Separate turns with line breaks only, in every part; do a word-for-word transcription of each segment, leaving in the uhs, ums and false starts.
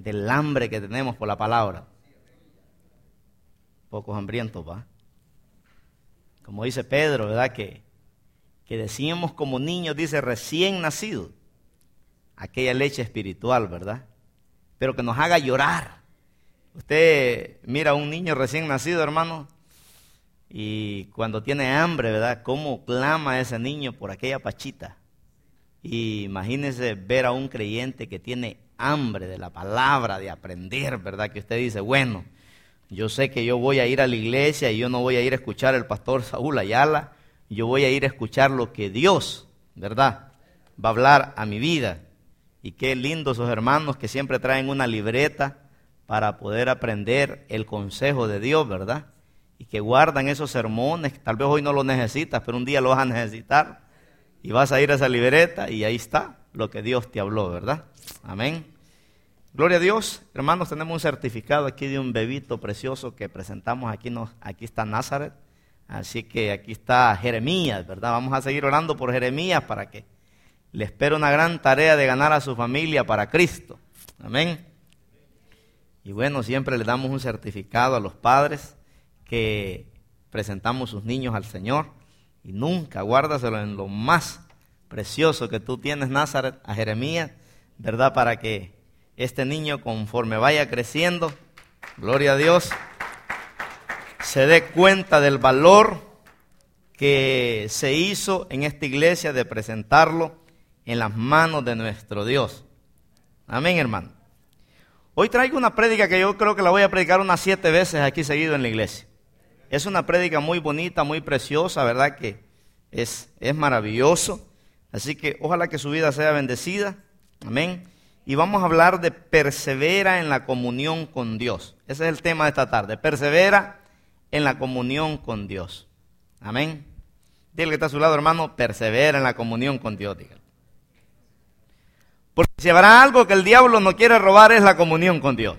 del hambre que tenemos por la palabra. Pocos hambrientos, ¿va? Como dice Pedro, ¿verdad? Que, que decíamos como niños, dice, recién nacidos, aquella leche espiritual, ¿verdad? Pero que nos haga llorar. Usted mira a un niño recién nacido, hermano, y cuando tiene hambre, ¿verdad? Cómo clama ese niño por aquella pachita. Y imagínese ver a un creyente que tiene hambre de la palabra, de aprender, ¿verdad? Que usted dice, bueno, yo sé que yo voy a ir a la iglesia y yo no voy a ir a escuchar al pastor Saúl Ayala, yo voy a ir a escuchar lo que Dios, ¿verdad?, va a hablar a mi vida. Y qué lindo esos hermanos que siempre traen una libreta para poder aprender el consejo de Dios, ¿verdad? Y que guardan esos sermones, tal vez hoy no los necesitas, pero un día lo vas a necesitar. Y vas a ir a esa libreta y ahí está lo que Dios te habló, ¿verdad? Amén. Gloria a Dios. Hermanos, tenemos un certificado aquí de un bebito precioso que presentamos aquí. Nos, aquí está Nazaret. Así que aquí está Jeremías, ¿verdad? Vamos a seguir orando por Jeremías para que le espere una gran tarea de ganar a su familia para Cristo. Amén. Y bueno, siempre le damos un certificado a los padres que presentamos sus niños al Señor. Y nunca, guárdaselo en lo más precioso que tú tienes, Nazaret, a Jeremías, ¿verdad? Para que este niño, conforme vaya creciendo, gloria a Dios, se dé cuenta del valor que se hizo en esta iglesia de presentarlo en las manos de nuestro Dios. Amén, hermano. Hoy traigo una prédica que yo creo que la voy a predicar unas siete veces aquí seguido en la iglesia. Es una prédica muy bonita, muy preciosa, ¿verdad? Que es, es maravilloso. Así que ojalá que su vida sea bendecida. Amén. Y vamos a hablar de persevera en la comunión con Dios. Ese es el tema de esta tarde. Persevera en la comunión con Dios. Amén. Dile que está a su lado, hermano, persevera en la comunión con Dios. Dígale. Porque si habrá algo que el diablo no quiere robar es la comunión con Dios.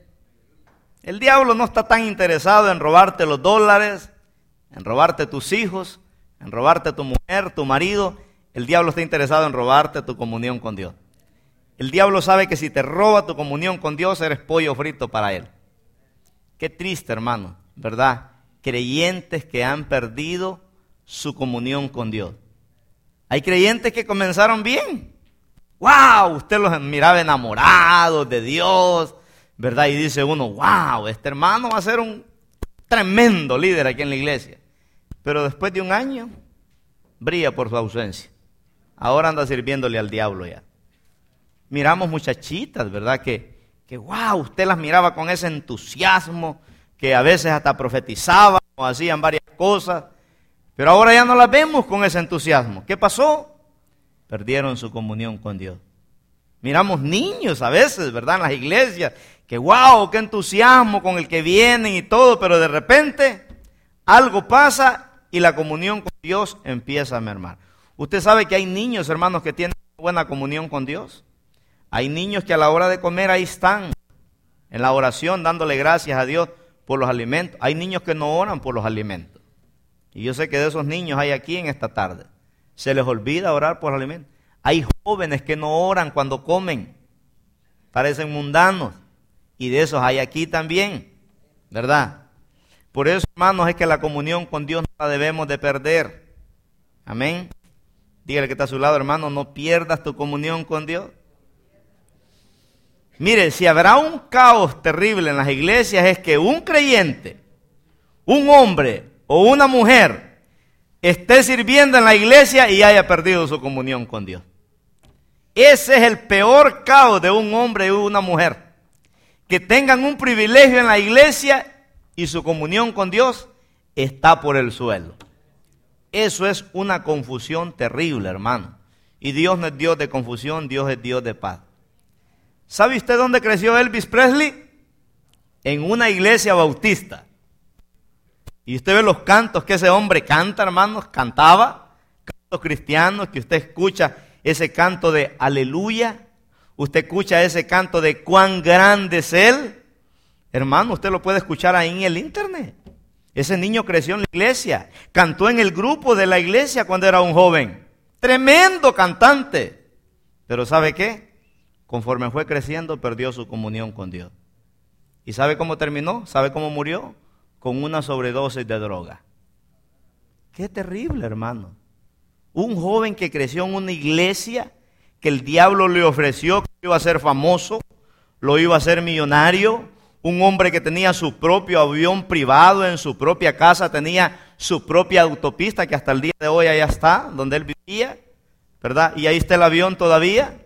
El diablo no está tan interesado en robarte los dólares, en robarte tus hijos, en robarte tu mujer, tu marido. El diablo está interesado en robarte tu comunión con Dios. El diablo sabe que si te roba tu comunión con Dios, eres pollo frito para él. Qué triste, hermano, ¿verdad? Creyentes que han perdido su comunión con Dios. Hay creyentes que comenzaron bien. ¡Wow! Usted los miraba enamorados de Dios, ¿verdad? Y dice uno, wow, este hermano va a ser un tremendo líder aquí en la iglesia. Pero después de un año, brilla por su ausencia. Ahora anda sirviéndole al diablo ya. Miramos muchachitas, ¿verdad? Que, que wow, usted las miraba con ese entusiasmo, que a veces hasta profetizaban o hacían varias cosas. Pero ahora ya no las vemos con ese entusiasmo. ¿Qué pasó? Perdieron su comunión con Dios. Miramos niños a veces, ¿verdad? En las iglesias, que wow, qué entusiasmo con el que vienen y todo, pero de repente algo pasa y la comunión con Dios empieza a mermar. Usted sabe que hay niños, hermanos, que tienen buena comunión con Dios. Hay niños que a la hora de comer ahí están, en la oración, dándole gracias a Dios por los alimentos. Hay niños que no oran por los alimentos. Y yo sé que de esos niños hay aquí en esta tarde. Se les olvida orar por los alimentos. Hay jóvenes que no oran cuando comen. Parecen mundanos. Y de esos hay aquí también, ¿verdad? Por eso, hermanos, es que la comunión con Dios no la debemos de perder. Amén. Dígale que está a su lado, hermano, no pierdas tu comunión con Dios. Mire, si habrá un caos terrible en las iglesias es que un creyente, un hombre o una mujer esté sirviendo en la iglesia y haya perdido su comunión con Dios. Ese es el peor caos de un hombre y una mujer. Que tengan un privilegio en la iglesia y su comunión con Dios está por el suelo. Eso es una confusión terrible, hermano. Y Dios no es Dios de confusión, Dios es Dios de paz. ¿Sabe usted dónde creció Elvis Presley? En una iglesia bautista. Y usted ve los cantos que ese hombre canta, hermanos, cantaba, cantos cristianos, que usted escucha ese canto de aleluya, usted escucha ese canto de cuán grande es Él. Hermano, usted lo puede escuchar ahí en el internet. Ese niño creció en la iglesia, cantó en el grupo de la iglesia cuando era un joven. Tremendo cantante. Pero ¿sabe qué? conforme fue creciendo, perdió su comunión con Dios. ¿Y sabe cómo terminó? ¿Sabe cómo murió? Con una sobredosis de droga. Qué terrible, hermano. Un joven que creció en una iglesia, que el diablo le ofreció que iba a ser famoso, lo iba a hacer millonario, un hombre que tenía su propio avión privado en su propia casa, tenía su propia autopista, que hasta el día de hoy allá está, donde él vivía, ¿verdad? Y ahí está el avión todavía.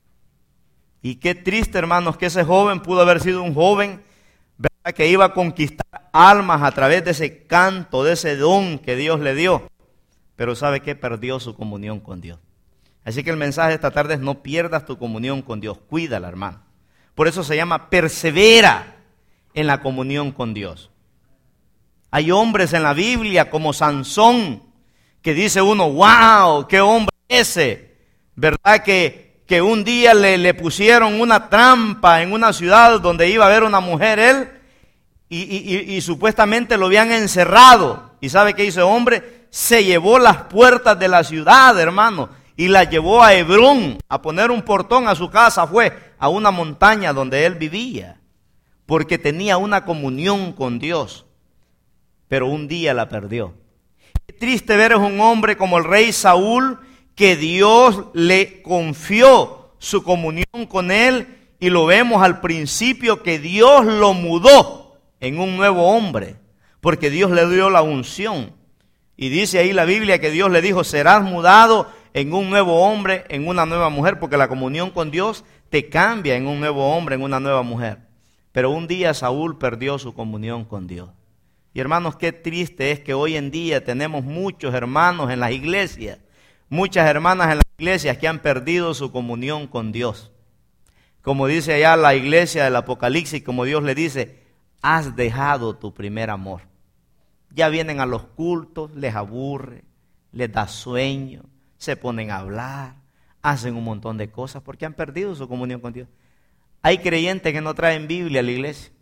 Y qué triste, hermanos, que ese joven pudo haber sido un joven, ¿verdad?, que iba a conquistar almas a través de ese canto, de ese don que Dios le dio. Pero ¿sabe qué? Perdió su comunión con Dios. Así que el mensaje de esta tarde es: no pierdas tu comunión con Dios, cuídala, hermano. Por eso se llama persevera en la comunión con Dios. Hay hombres en la Biblia como Sansón, que dice uno: wow, qué hombre ese, ¿verdad? Que que un día le, le pusieron una trampa en una ciudad donde iba a haber una mujer él, y, y, y, y supuestamente lo habían encerrado. ¿Y sabe qué hizo el hombre? Se llevó las puertas de la ciudad, hermano, y las llevó a Hebrón, a poner un portón a su casa, fue a una montaña donde él vivía, porque tenía una comunión con Dios, pero un día la perdió. Qué triste ver es un hombre como el rey Saúl, que Dios le confió su comunión con él, y lo vemos al principio que Dios lo mudó en un nuevo hombre, porque Dios le dio la unción. Y dice ahí la Biblia que Dios le dijo: serás mudado en un nuevo hombre, en una nueva mujer, porque la comunión con Dios te cambia en un nuevo hombre, en una nueva mujer. Pero un día Saúl perdió su comunión con Dios. Y hermanos, qué triste es que hoy en día tenemos muchos hermanos en las iglesias, muchas hermanas en las iglesias que han perdido su comunión con Dios. Como dice allá la iglesia del Apocalipsis, como Dios le dice: has dejado tu primer amor. Ya vienen a los cultos, les aburre, les da sueño, se ponen a hablar, hacen un montón de cosas porque han perdido su comunión con Dios. Hay creyentes que no traen Biblia a la iglesia.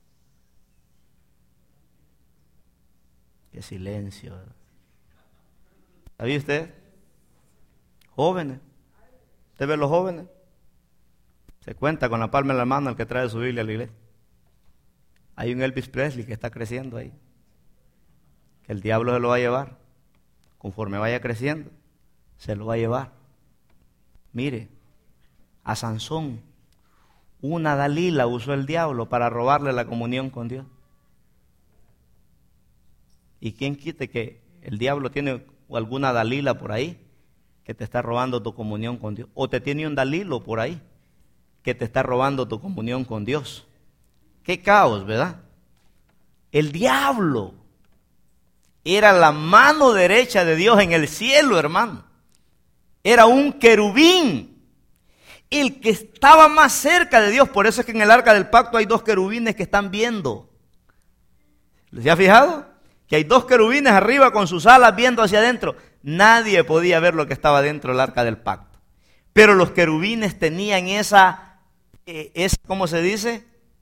Qué silencio, ¿verdad? ¿Sabía usted? Jóvenes, ¿usted ve los jóvenes? Se cuenta con la palma de la mano el que trae su Biblia a la iglesia. Hay un Elvis Presley que está creciendo ahí, que el diablo se lo va a llevar. Conforme vaya creciendo, se lo va a llevar. Mire, a Sansón, una Dalila usó el diablo para robarle la comunión con Dios. ¿Y quién quite que el diablo tiene alguna Dalila por ahí que te está robando tu comunión con Dios? O te tiene un Dalilo por ahí que te está robando tu comunión con Dios. Qué caos, ¿verdad? El diablo era la mano derecha de Dios en el cielo, hermano. Era un querubín, el que estaba más cerca de Dios. Por eso es que en el arca del pacto hay dos querubines que están viendo. ¿Se ha fijado? Que hay dos querubines arriba con sus alas viendo hacia adentro. Nadie podía ver lo que estaba dentro del arca del pacto. Pero los querubines tenían esa, eh, esa, ¿cómo se dice?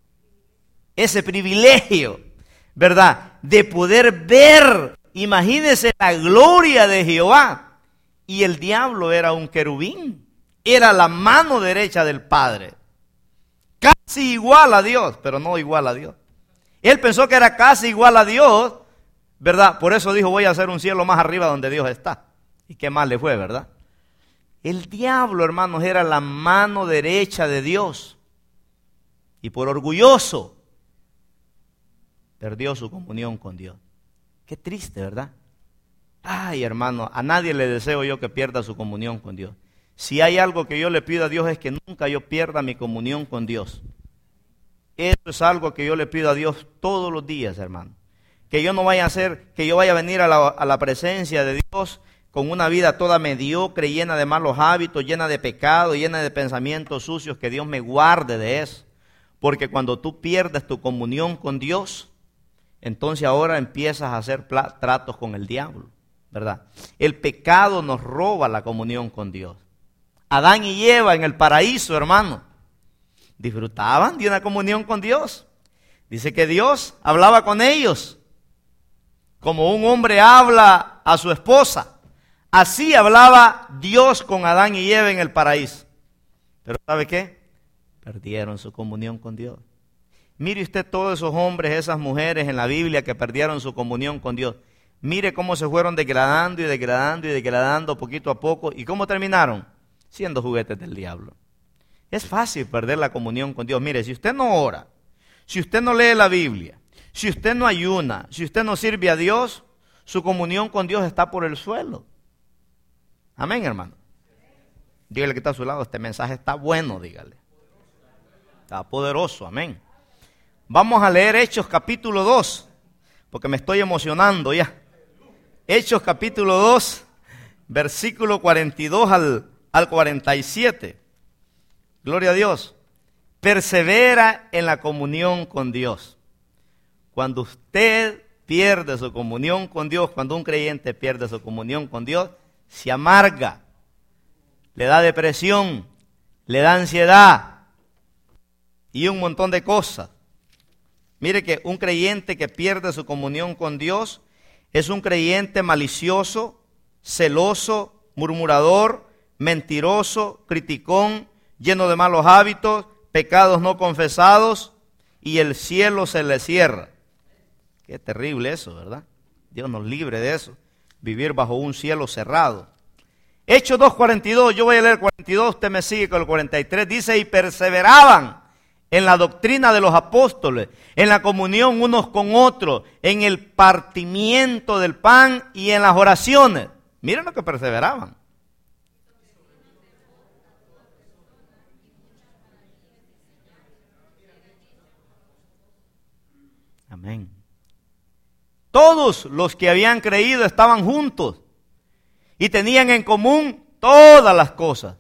Ese privilegio, ¿verdad? De poder ver, imagínense la gloria de Jehová. Y el diablo era un querubín, era la mano derecha del Padre. Casi igual a Dios, pero no igual a Dios. Él pensó que era casi igual a Dios, ¿verdad? Por eso dijo: voy a hacer un cielo más arriba donde Dios está. Y qué mal le fue, ¿verdad? El diablo, hermanos, era la mano derecha de Dios. Y por orgulloso, perdió su comunión con Dios. Qué triste, ¿verdad? Ay, hermano, a nadie le deseo yo que pierda su comunión con Dios. Si hay algo que yo le pido a Dios es que nunca yo pierda mi comunión con Dios. Eso es algo que yo le pido a Dios todos los días, hermano. Que yo no vaya a hacer, que yo vaya a venir a la, a la presencia de Dios con una vida toda mediocre, llena de malos hábitos, llena de pecado, llena de pensamientos sucios. Que Dios me guarde de eso. Porque cuando tú pierdes tu comunión con Dios, entonces ahora empiezas a hacer tratos con el diablo, ¿verdad? El pecado nos roba la comunión con Dios. Adán y Eva en el paraíso, hermano, disfrutaban de una comunión con Dios. Dice que Dios hablaba con ellos como un hombre habla a su esposa. Así hablaba Dios con Adán y Eva en el paraíso. Pero ¿sabe qué? Perdieron su comunión con Dios. Mire usted todos esos hombres, esas mujeres en la Biblia que perdieron su comunión con Dios. Mire cómo se fueron degradando y degradando y degradando poquito a poco. ¿Y cómo terminaron? Siendo juguetes del diablo. Es fácil perder la comunión con Dios. Mire, si usted no ora, si usted no lee la Biblia, si usted no ayuna, si usted no sirve a Dios, su comunión con Dios está por el suelo. Amén, hermano. Dígale que está a su lado, este mensaje está bueno, dígale. Está poderoso, amén. Vamos a leer Hechos capítulo dos, porque me estoy emocionando ya. Hechos capítulo dos, versículo cuarenta y dos al, al cuarenta y siete. Gloria a Dios. Persevera en la comunión con Dios. Cuando usted pierde su comunión con Dios, cuando un creyente pierde su comunión con Dios, se amarga, le da depresión, le da ansiedad y un montón de cosas. Mire que un creyente que pierde su comunión con Dios es un creyente malicioso, celoso, murmurador, mentiroso, criticón, lleno de malos hábitos, pecados no confesados, y el cielo se le cierra. Qué terrible eso, ¿verdad? Dios nos libre de eso, vivir bajo un cielo cerrado. Hechos dos cuarenta y dos, yo voy a leer cuarenta y dos, usted me sigue con el cuarenta y tres, dice, y perseveraban en la doctrina de los apóstoles, en la comunión unos con otros, en el partimiento del pan y en las oraciones. Miren lo que perseveraban. Amén. Todos los que habían creído estaban juntos y tenían en común todas las cosas.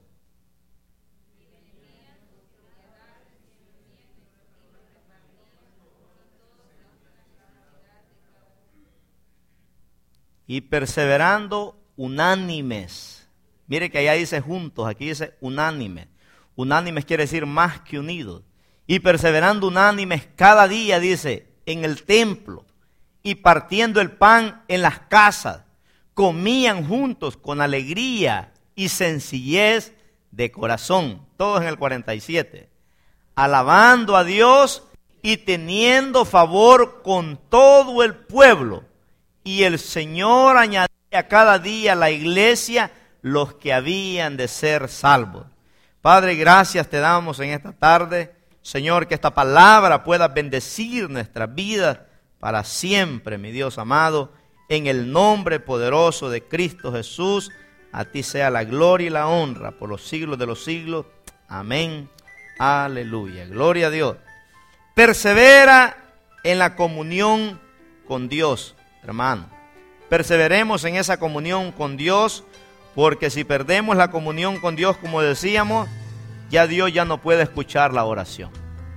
Y perseverando unánimes. Mire que allá dice juntos, aquí dice unánimes. Unánimes quiere decir más que unidos. Y perseverando unánimes cada día, dice, en el templo. Y partiendo el pan en las casas. Comían juntos con alegría y sencillez de corazón. Todos en el cuarenta y siete. Alabando a Dios y teniendo favor con todo el pueblo. Y el Señor añadía cada día a la iglesia los que habían de ser salvos. Padre, gracias te damos en esta tarde. Señor, que esta palabra pueda bendecir nuestras vidas para siempre, mi Dios amado. En el nombre poderoso de Cristo Jesús, a ti sea la gloria y la honra por los siglos de los siglos. Amén. Aleluya. Gloria a Dios. Persevera en la comunión con Dios. Hermano, perseveremos en esa comunión con Dios, porque si perdemos la comunión con Dios, como decíamos, ya Dios ya no puede escuchar la oración.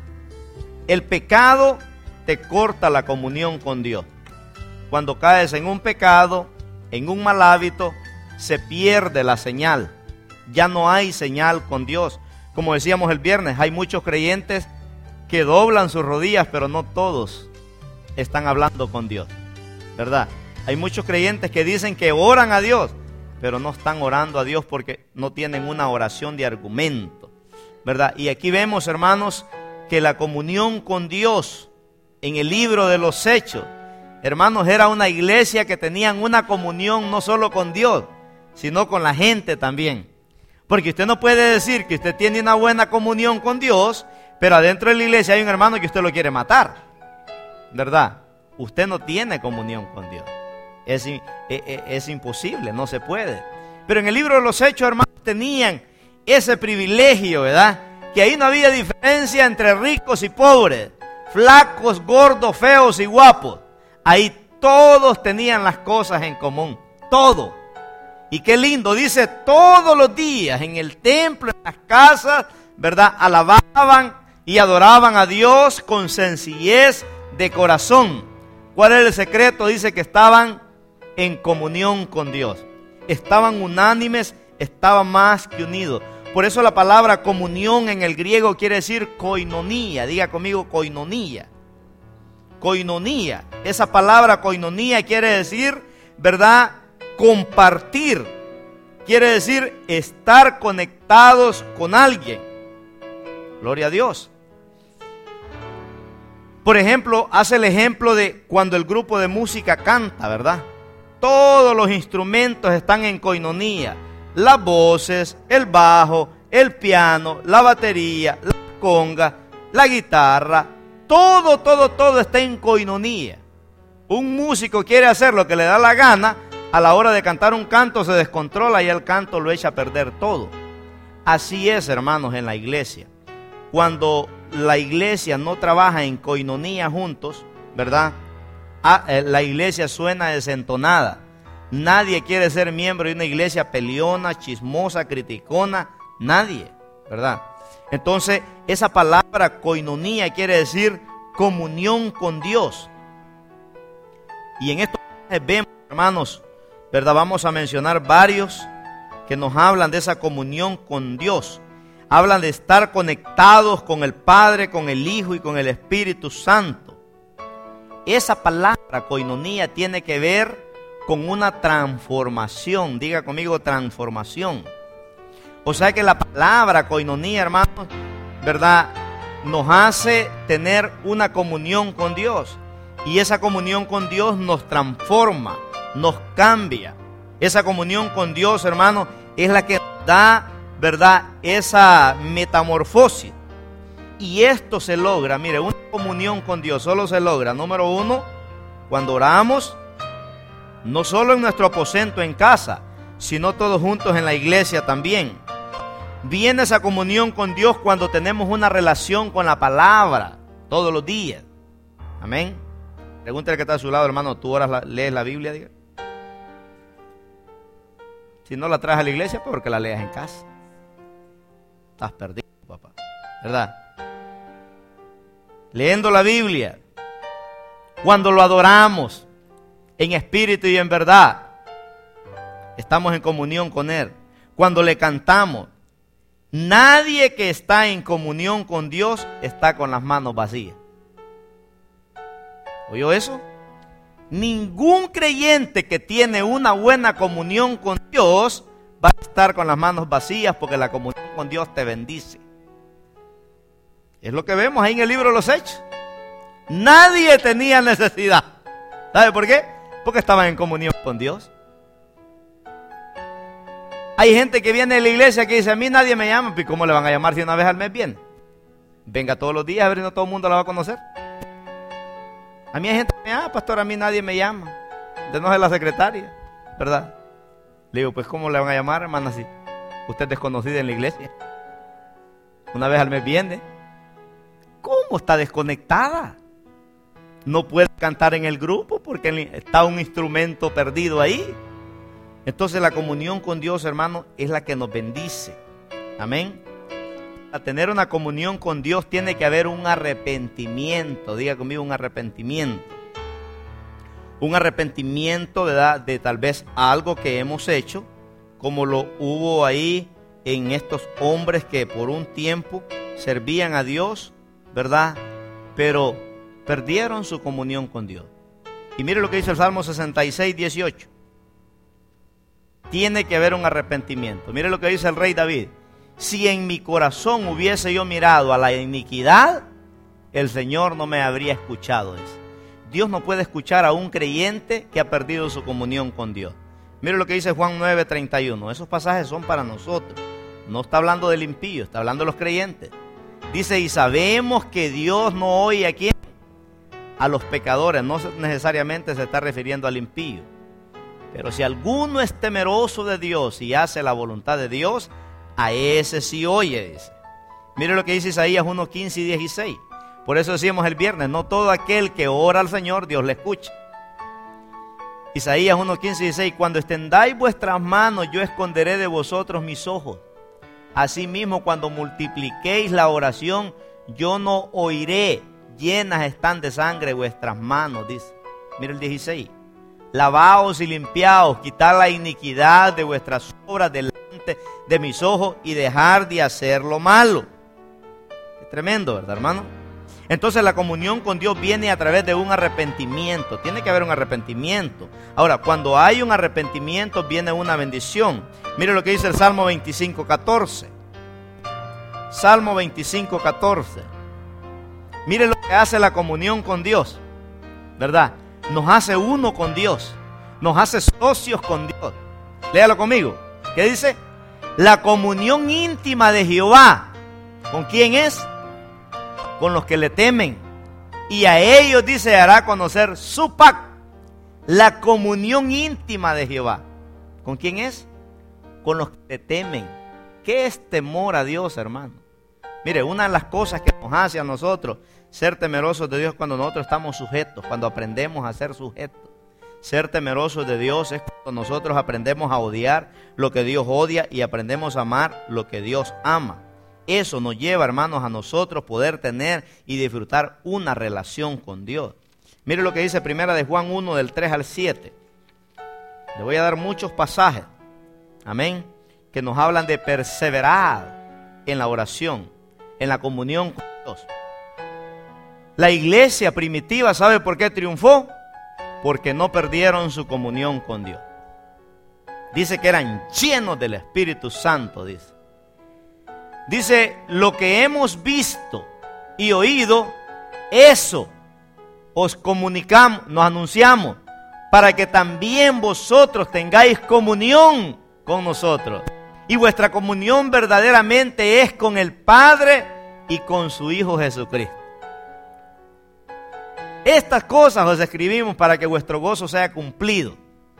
El pecado te corta la comunión con Dios. Cuando caes en un pecado, en un mal hábito, se pierde la señal. Ya no hay señal con Dios. Como decíamos el viernes, hay muchos creyentes que doblan sus rodillas, pero no todos están hablando con Dios. ¿Verdad? Hay muchos creyentes que dicen que oran a Dios, pero no están orando a Dios porque no tienen una oración de argumento, ¿verdad? Y aquí vemos, hermanos, que la comunión con Dios en el libro de los Hechos, hermanos, era una iglesia que tenían una comunión no solo con Dios, sino con la gente también. Porque usted no puede decir que usted tiene una buena comunión con Dios, pero adentro de la iglesia hay un hermano que usted lo quiere matar, ¿verdad? Usted no tiene comunión con Dios. Es, es, es imposible, no se puede. Pero en el libro de los Hechos, hermanos, tenían ese privilegio, ¿verdad? Que ahí no había diferencia entre ricos y pobres, flacos, gordos, feos y guapos. Ahí todos tenían las cosas en común, todo. Y qué lindo, dice, todos los días en el templo, en las casas, ¿verdad? Alababan y adoraban a Dios con sencillez de corazón. ¿Cuál era el secreto? Dice que estaban en comunión con Dios. Estaban unánimes, estaban más que unidos. Por eso la palabra comunión en el griego quiere decir koinonía. Diga conmigo koinonía. Koinonía. Esa palabra koinonía quiere decir, ¿verdad? Compartir. Quiere decir estar conectados con alguien. Gloria a Dios. Por ejemplo, hace el ejemplo de cuando el grupo de música canta, ¿verdad? Todos los instrumentos están en coinonía. Las voces, el bajo, el piano, la batería, la conga, la guitarra. Todo, todo, todo está en coinonía. Un músico quiere hacer lo que le da la gana. A la hora de cantar un canto se descontrola y el canto lo echa a perder todo. Así es, hermanos, en la iglesia. Cuando la iglesia no trabaja en coinonía juntos, ¿verdad? Ah, la iglesia suena desentonada. Nadie quiere ser miembro de una iglesia peleona, chismosa, criticona. Nadie, ¿verdad? Entonces, esa palabra coinonía quiere decir comunión con Dios. Y en estos vemos, hermanos, ¿verdad? Vamos a mencionar varios que nos hablan de esa comunión con Dios. Hablan de estar conectados con el Padre, con el Hijo y con el Espíritu Santo. Esa palabra coinonía tiene que ver con una transformación. Diga conmigo, transformación. O sea que la palabra coinonía, hermanos, ¿verdad?, nos hace tener una comunión con Dios. Y esa comunión con Dios nos transforma, nos cambia. Esa comunión con Dios, hermanos, es la que da, ¿verdad?, esa metamorfosis. Y esto se logra, mire, una comunión con Dios solo se logra, número uno, cuando oramos, no solo en nuestro aposento en casa, sino todos juntos en la iglesia también. Viene esa comunión con Dios cuando tenemos una relación con la palabra todos los días. Amén. Pregúntale que está a su lado, hermano, ¿tú oras, la, lees la Biblia? Diga. Si no la traes a la iglesia, pues porque la leas en casa. Estás perdido, papá, ¿verdad? Leyendo la Biblia, cuando lo adoramos en espíritu y en verdad, estamos en comunión con Él. Cuando le cantamos, nadie que está en comunión con Dios está con las manos vacías. ¿Oyó eso? Ningún creyente que tiene una buena comunión con Dios va a estar con las manos vacías, porque la comunión con Dios te bendice. Es lo que vemos ahí en el libro de los Hechos. Nadie tenía necesidad. ¿Sabe por qué? Porque estaban en comunión con Dios. Hay gente que viene de la iglesia que dice, a mí nadie me llama. ¿Y cómo le van a llamar si una vez al mes viene? Venga todos los días, a ver si no todo el mundo la va a conocer. A mí hay gente que me llama, ah, pastor, a mí nadie me llama. De no ser la secretaria, ¿verdad? Le digo, pues ¿cómo le van a llamar, hermana? Si usted es desconocida en la iglesia. Una vez al mes viene. ¿Cómo está desconectada? No puede cantar en el grupo porque está un instrumento perdido ahí. Entonces la comunión con Dios, hermano, es la que nos bendice. Amén. Para tener una comunión con Dios tiene que haber un arrepentimiento. Diga conmigo, un arrepentimiento. Un arrepentimiento, ¿verdad?, de tal vez algo que hemos hecho, como lo hubo ahí en estos hombres que por un tiempo servían a Dios, ¿verdad?, pero perdieron su comunión con Dios. Y mire lo que dice el Salmo sesenta y seis, dieciocho. Tiene que haber un arrepentimiento. Mire lo que dice el rey David. Si en mi corazón hubiese yo mirado a la iniquidad, el Señor no me habría escuchado. Eso. Dios no puede escuchar a un creyente que ha perdido su comunión con Dios. Mire lo que dice Juan nueve, treinta y uno. Esos pasajes son para nosotros. No está hablando del impío, está hablando de los creyentes. Dice, y sabemos que Dios no oye a quién, a los pecadores. No necesariamente se está refiriendo al impío. Pero si alguno es temeroso de Dios y hace la voluntad de Dios, a ese sí oye. Dice. Mire lo que dice Isaías uno, quince y dieciséis. Por eso decíamos el viernes, no todo aquel que ora al Señor, Dios le escucha. Isaías uno, quince y dieciséis. Cuando extendáis vuestras manos, yo esconderé de vosotros mis ojos. Asimismo, cuando multipliquéis la oración, yo no oiré. Llenas están de sangre vuestras manos, dice. Mira el dieciséis. Lavaos y limpiaos, quitad la iniquidad de vuestras obras delante de mis ojos y dejar de hacer lo malo. Es tremendo, ¿verdad, hermano? Entonces la comunión con Dios viene a través de un arrepentimiento. Tiene que haber un arrepentimiento. Ahora, cuando hay un arrepentimiento, viene una bendición. Mire lo que dice el Salmo veinticinco, catorce. Salmo veinticinco, catorce. Mire lo que hace la comunión con Dios, ¿verdad? Nos hace uno con Dios, nos hace socios con Dios. Léalo conmigo. ¿Qué dice? La comunión íntima de Jehová. ¿Con quién es? Con los que le temen. Y a ellos, dice, hará conocer su pacto. La comunión íntima de Jehová. ¿Con quién es? Con los que le temen. ¿Qué es temor a Dios, hermano? Mire, una de las cosas que nos hace a nosotros ser temerosos de Dios cuando nosotros estamos sujetos, cuando aprendemos a ser sujetos. Ser temerosos de Dios es cuando nosotros aprendemos a odiar lo que Dios odia y aprendemos a amar lo que Dios ama. Eso nos lleva, hermanos, a nosotros poder tener y disfrutar una relación con Dios. Mire lo que dice Primera de Juan uno, del tres al siete. Le voy a dar muchos pasajes, amén, que nos hablan de perseverar en la oración, en la comunión con Dios. La iglesia primitiva, ¿sabe por qué triunfó? Porque no perdieron su comunión con Dios. Dice que eran llenos del Espíritu Santo, dice. Dice, lo que hemos visto y oído, eso os comunicamos, nos anunciamos, para que también vosotros tengáis comunión con nosotros. Y vuestra comunión verdaderamente es con el Padre y con su Hijo Jesucristo. Estas cosas os escribimos para que vuestro gozo sea cumplido.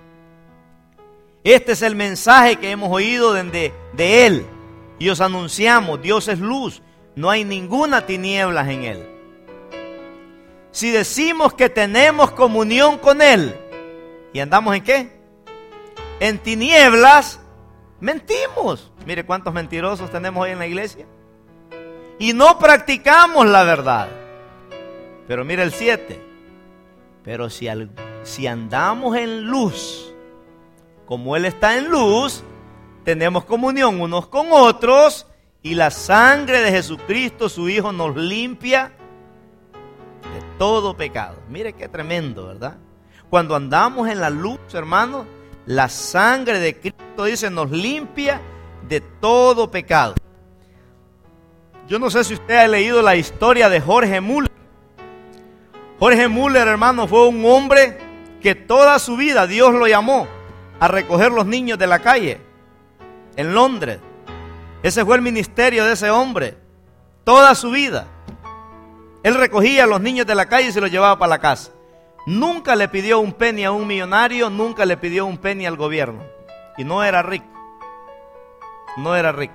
Este es el mensaje que hemos oído de, de Él. Y os anunciamos, Dios es luz, no hay ninguna tinieblas en Él. Si decimos que tenemos comunión con Él, ¿y andamos en qué? En tinieblas, mentimos. Mire cuántos mentirosos tenemos hoy en la iglesia. Y no practicamos la verdad. Pero mire el siete. Pero si, al, si andamos en luz, como Él está en luz, tenemos comunión unos con otros, y la sangre de Jesucristo, su Hijo, nos limpia de todo pecado. Mire qué tremendo, ¿verdad? Cuando andamos en la luz, hermanos, la sangre de Cristo, dice, nos limpia de todo pecado. Yo no sé si usted ha leído la historia de Jorge Müller. Jorge Müller, hermano, fue un hombre que toda su vida Dios lo llamó a recoger los niños de la calle en Londres. Ese fue el ministerio de ese hombre toda su vida. Él recogía a los niños de la calle y se los llevaba para la casa. Nunca le pidió un penny a un millonario, nunca le pidió un penny al gobierno. Y no era rico. No era rico.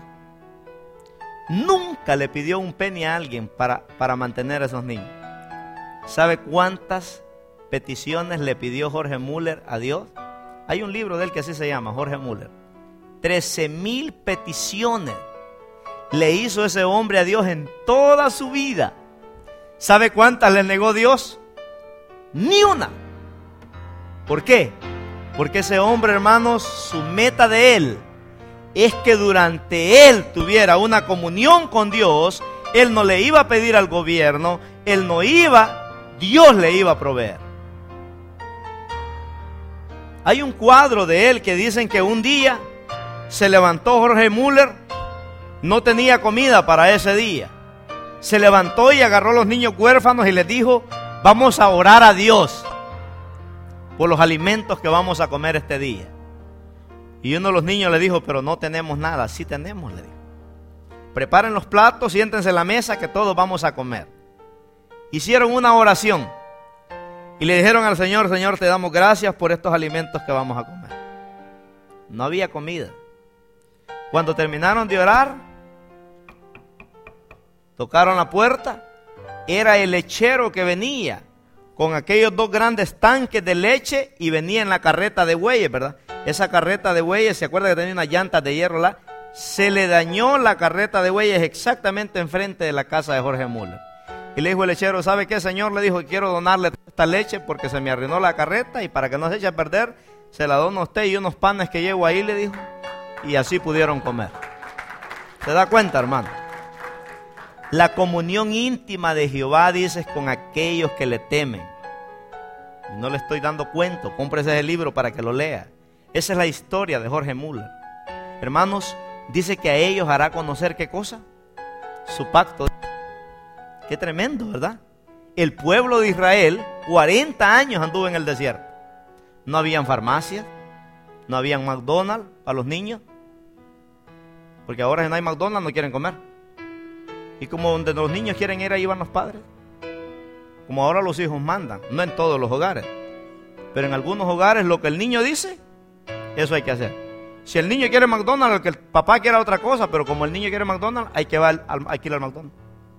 Nunca le pidió un penny a alguien para, para mantener a esos niños. ¿Sabe cuántas peticiones le pidió Jorge Müller a Dios? Hay un libro de él que así se llama, Jorge Müller. Trece mil peticiones le hizo ese hombre a Dios en toda su vida. ¿Sabe cuántas le negó Dios? Ni una. ¿Por qué? Porque ese hombre, hermanos, su meta de él es que durante él tuviera una comunión con Dios. Él no le iba a pedir al gobierno, él no iba, Dios le iba a proveer. Hay un cuadro de él que dicen que un día se levantó Jorge Müller, no tenía comida para ese día. Se levantó y agarró a los niños huérfanos y les dijo: vamos a orar a Dios por los alimentos que vamos a comer este día. Y uno de los niños le dijo: pero no tenemos nada. Sí tenemos, le dijo. Preparen los platos, siéntense en la mesa que todos vamos a comer. Hicieron una oración y le dijeron al Señor: Señor, te damos gracias por estos alimentos que vamos a comer. No había comida. Cuando terminaron de orar, tocaron la puerta. Era el lechero que venía con aquellos dos grandes tanques de leche y venía en la carreta de bueyes, ¿verdad? Esa carreta de bueyes, ¿se acuerda que tenía unas llantas de hierro? ¿La? Se le dañó la carreta de bueyes exactamente enfrente de la casa de Jorge Müller. Y le dijo el lechero: ¿sabe qué, señor? Le dijo: quiero donarle esta leche porque se me arruinó la carreta y para que no se eche a perder, se la dono a usted y unos panes que llevo ahí, le dijo. Y así pudieron comer. ¿Se da cuenta, hermano? La comunión íntima de Jehová, dices, con aquellos que le temen. Y no le estoy dando cuento, cómprese ese libro para que lo lea. Esa es la historia de Jorge Müller. Hermanos, dice que a ellos hará conocer ¿qué cosa? su pacto. Qué tremendo, ¿verdad? El pueblo de Israel, cuarenta años anduvo en el desierto. No habían farmacias, no habían McDonald's para los niños, porque ahora si no hay McDonald's no quieren comer. Y como donde los niños quieren ir, ahí van los padres. Como ahora los hijos mandan, no en todos los hogares, pero en algunos hogares lo que el niño dice, eso hay que hacer. Si el niño quiere McDonald's, que el papá quiera otra cosa, pero como el niño quiere McDonald's, hay que, va al, hay que ir al McDonald's.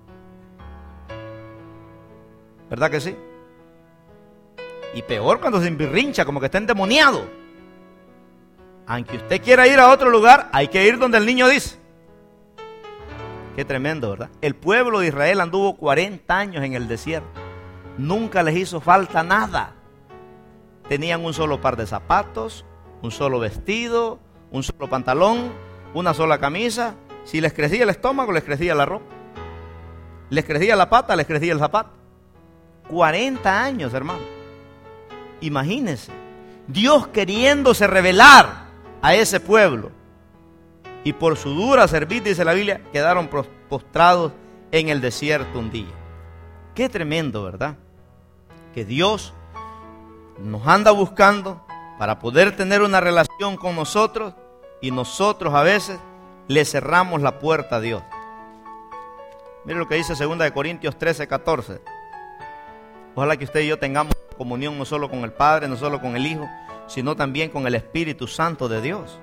¿Verdad que sí? Y peor cuando se embirrincha, como que está endemoniado. Aunque usted quiera ir a otro lugar, hay que ir donde el niño dice. Qué tremendo, ¿verdad? El pueblo de Israel anduvo cuarenta años en el desierto. Nunca les hizo falta nada. Tenían un solo par de zapatos, un solo vestido, un solo pantalón, una sola camisa. Si les crecía el estómago, les crecía la ropa. Les crecía la pata, les crecía el zapato. cuarenta años, hermano. Imagínense. Dios queriéndose revelar a ese pueblo. Y por su dura servir, dice la Biblia, quedaron postrados en el desierto un día. Qué tremendo, ¿verdad? Que Dios nos anda buscando para poder tener una relación con nosotros, y nosotros a veces le cerramos la puerta a Dios. Mire lo que dice segunda de Corintios trece, catorce. Ojalá que usted y yo tengamos comunión no solo con el Padre, no solo con el Hijo, sino también con el Espíritu Santo de Dios.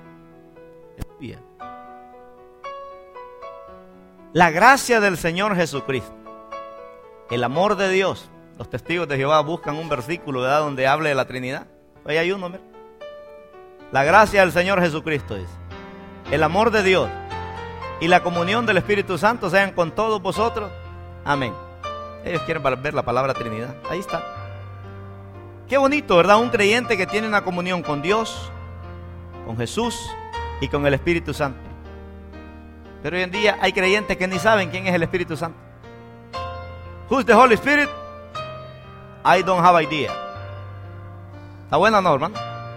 La gracia del Señor Jesucristo, el amor de Dios. Los testigos de Jehová buscan un versículo, ¿verdad?, donde hable de la Trinidad. Ahí hay uno, mira. La gracia del Señor Jesucristo dice, el amor de Dios y la comunión del Espíritu Santo sean con todos vosotros. Amén. Ellos quieren ver la palabra Trinidad. Ahí está. Qué bonito, ¿verdad? Un creyente que tiene una comunión con Dios, con Jesús y con el Espíritu Santo. Pero hoy en día hay creyentes que ni saben quién es el Espíritu Santo. Who's the Holy Spirit? I don't have idea. ¿Está buena o no, hermano?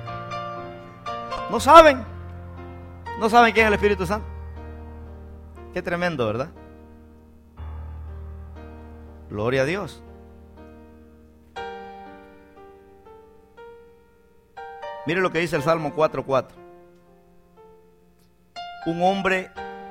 No saben. No saben quién es el Espíritu Santo. Qué tremendo, ¿verdad? Gloria a Dios. Mire lo que dice el Salmo cuatro cuatro. Un hombre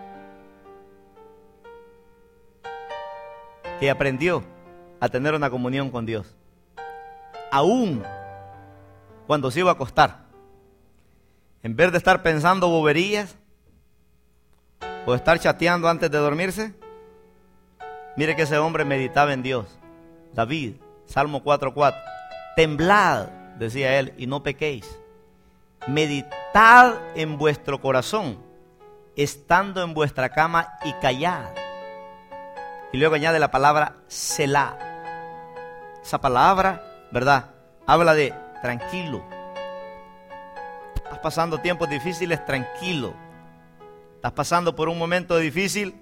que aprendió a tener una comunión con Dios, aún cuando se iba a acostar, en vez de estar pensando boberías o estar chateando antes de dormirse, mire que ese hombre meditaba en Dios. David, Salmo cuatro cuatro. Temblad, decía él, y no pequéis. Meditad en vuestro corazón, estando en vuestra cama, y callad. Y luego añade la palabra Selah. Esa palabra, ¿verdad?, habla de tranquilo. Estás pasando tiempos difíciles, tranquilo. Estás pasando por un momento difícil,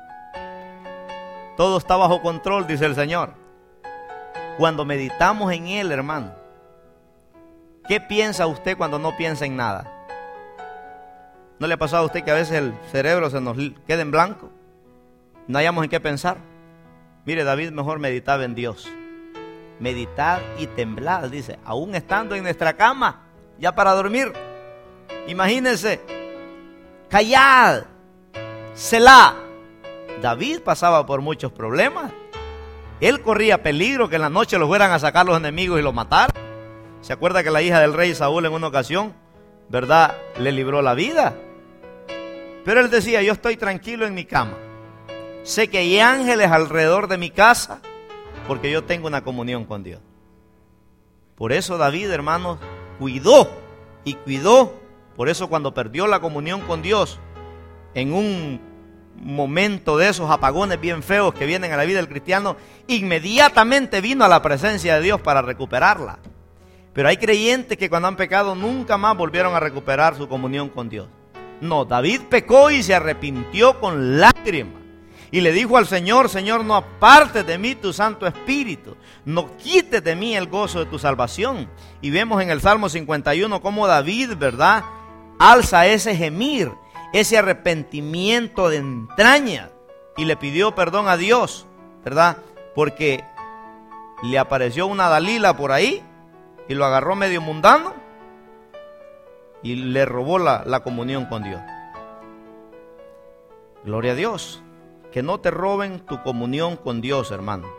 todo está bajo control, dice el Señor. Cuando meditamos en Él, hermano, ¿qué piensa usted cuando no piensa en nada? ¿No le ha pasado a usted que a veces el cerebro se nos queda en blanco? No hayamos en qué pensar. Mire, David mejor meditaba en Dios. Meditad y temblad, dice, aún estando en nuestra cama, ya para dormir. Imagínense, callad, Selah. David pasaba por muchos problemas. Él corría peligro que en la noche lo fueran a sacar los enemigos y lo mataran. ¿Se acuerda que la hija del rey Saúl en una ocasión, verdad, le libró la vida? Pero él decía, yo estoy tranquilo en mi cama. Sé que hay ángeles alrededor de mi casa porque yo tengo una comunión con Dios. Por eso David, hermanos, cuidó y cuidó. Por eso cuando perdió la comunión con Dios, en un momento de esos apagones bien feos que vienen a la vida del cristiano, inmediatamente vino a la presencia de Dios para recuperarla. Pero hay creyentes que cuando han pecado nunca más volvieron a recuperar su comunión con Dios. No, David pecó y se arrepintió con lágrimas. Y le dijo al Señor, Señor, no apartes de mí tu Santo Espíritu, no quites de mí el gozo de tu salvación. Y vemos en el Salmo cincuenta y uno cómo David, ¿verdad?, alza ese gemir, ese arrepentimiento de entraña. y le pidió perdón a Dios, ¿verdad? Porque le apareció una Dalila por ahí y lo agarró medio mundano y le robó la, la comunión con Dios. Gloria a Dios. Que no te roben tu comunión con Dios, hermano.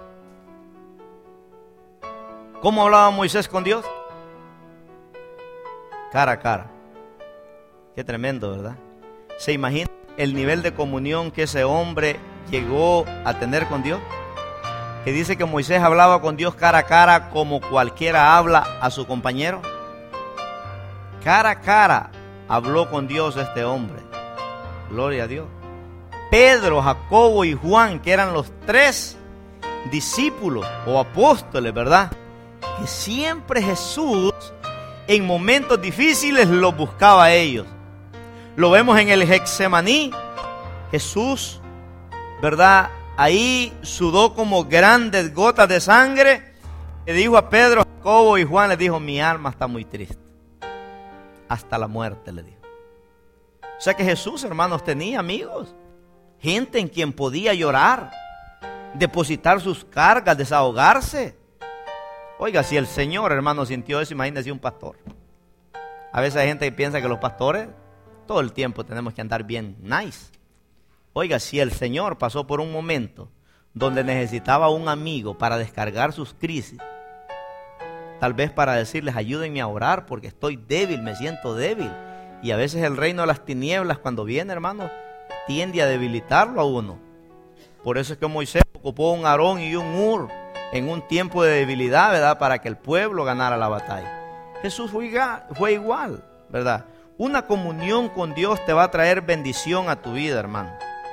¿Cómo hablaba Moisés con Dios? Cara a cara. Qué tremendo, ¿verdad? ¿Se imagina el nivel de comunión que ese hombre llegó a tener con Dios? Que dice que Moisés hablaba con Dios cara a cara como cualquiera habla a su compañero. Cara a cara habló con Dios este hombre. Gloria a Dios. Pedro, Jacobo y Juan, que eran los tres discípulos o apóstoles, ¿verdad? Que siempre Jesús en momentos difíciles los buscaba a ellos. Lo vemos en el Getsemaní. Jesús, ¿verdad? Ahí sudó como grandes gotas de sangre. Le dijo a Pedro, Jacobo y Juan, le dijo, mi alma está muy triste. Hasta la muerte, le dijo. O sea que Jesús, hermanos, tenía amigos. Gente en quien podía llorar, depositar sus cargas, desahogarse. Oiga, si el Señor, hermano, sintió eso, imagínese un pastor. A veces hay gente que piensa que los pastores todo el tiempo tenemos que andar bien nice. Oiga, si el Señor pasó por un momento donde necesitaba un amigo para descargar sus crisis, tal vez para decirles, ayúdenme a orar porque estoy débil, me siento débil. Y a veces el reino de las tinieblas, cuando viene, hermano, tiende a debilitarlo a uno. Por eso es que Moisés ocupó un Aarón y un Hur en un tiempo de debilidad, ¿verdad? Para que el pueblo ganara la batalla. Jesús fue igual, fue igual, ¿verdad? Una comunión con Dios te va a traer bendición a tu vida, hermano.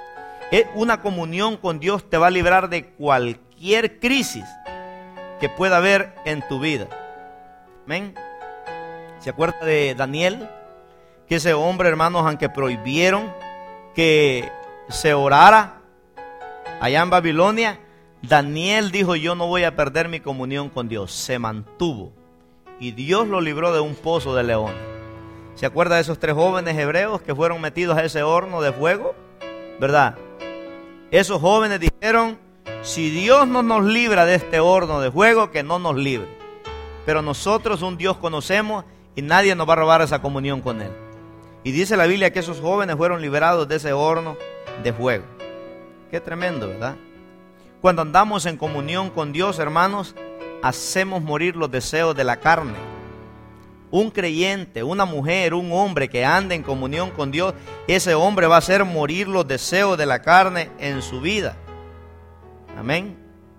Una comunión con Dios te va a librar de cualquier crisis que pueda haber en tu vida. ¿Amén? ¿Se acuerda de Daniel? Que ese hombre, hermanos, aunque prohibieron que se orara allá en Babilonia, Daniel dijo, yo no voy a perder mi comunión con Dios. Se mantuvo y Dios lo libró de un pozo de leones. ¿Se acuerda de esos tres jóvenes hebreos que fueron metidos a ese horno de fuego? ¿Verdad? Esos jóvenes dijeron, si Dios no nos libra de este horno de fuego, que no nos libre. Pero nosotros un Dios conocemos y nadie nos va a robar esa comunión con Él. Y dice la Biblia que esos jóvenes fueron liberados de ese horno de fuego. Qué tremendo, ¿verdad? Cuando andamos en comunión con Dios, hermanos, hacemos morir los deseos de la carne. Un creyente, una mujer, un hombre que ande en comunión con Dios, ese hombre va a hacer morir los deseos de la carne en su vida. Amén.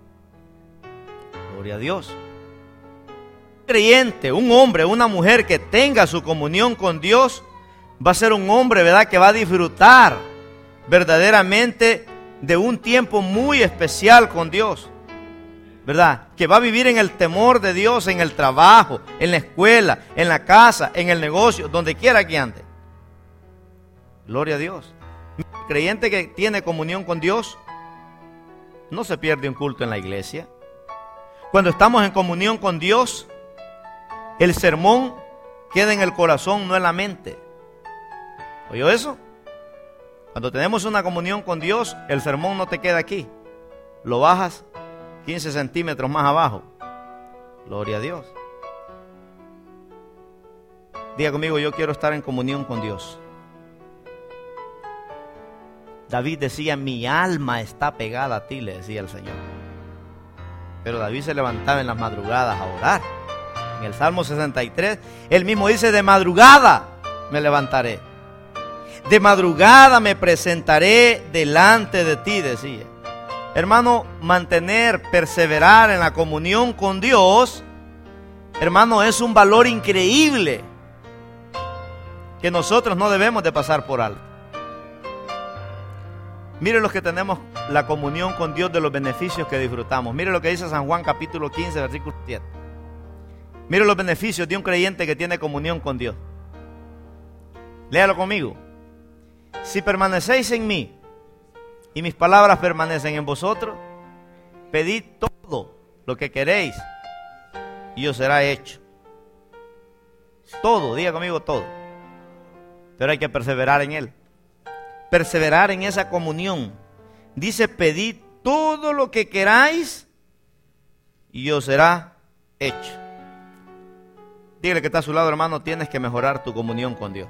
Gloria a Dios. Un creyente, un hombre, una mujer que tenga su comunión con Dios, va a ser un hombre, ¿verdad?, que va a disfrutar verdaderamente de un tiempo muy especial con Dios, ¿verdad? Que va a vivir en el temor de Dios, en el trabajo, en la escuela, en la casa, en el negocio, donde quiera que ande. Gloria a Dios. El creyente que tiene comunión con Dios no se pierde un culto en la iglesia. Cuando estamos en comunión con Dios, el sermón queda en el corazón, no en la mente. ¿Oyó eso? Cuando tenemos una comunión con Dios, el sermón no te queda aquí. Lo bajas quince centímetros más abajo. Gloria a Dios. Diga conmigo, yo quiero estar en comunión con Dios. David decía, mi alma está pegada a ti, le decía el Señor. Pero David se levantaba en las madrugadas a orar. En el Salmo sesenta y tres, él mismo dice, de madrugada me levantaré. De madrugada me presentaré delante de ti, decía. Hermano, mantener, perseverar en la comunión con Dios, hermano, es un valor increíble que nosotros no debemos de pasar por alto. Mire los que tenemos la comunión con Dios, de los beneficios que disfrutamos. Mire lo que dice San Juan capítulo quince, versículo siete. Mire los beneficios de un creyente que tiene comunión con Dios. Léalo conmigo. Si permanecéis en mí y mis palabras permanecen en vosotros, pedid todo lo que queréis y os será hecho. Todo, diga conmigo todo. Pero hay que perseverar en Él. Perseverar en esa comunión. Dice, pedid todo lo que queráis y os será hecho. Dígale que está a su lado, hermano, tienes que mejorar tu comunión con Dios.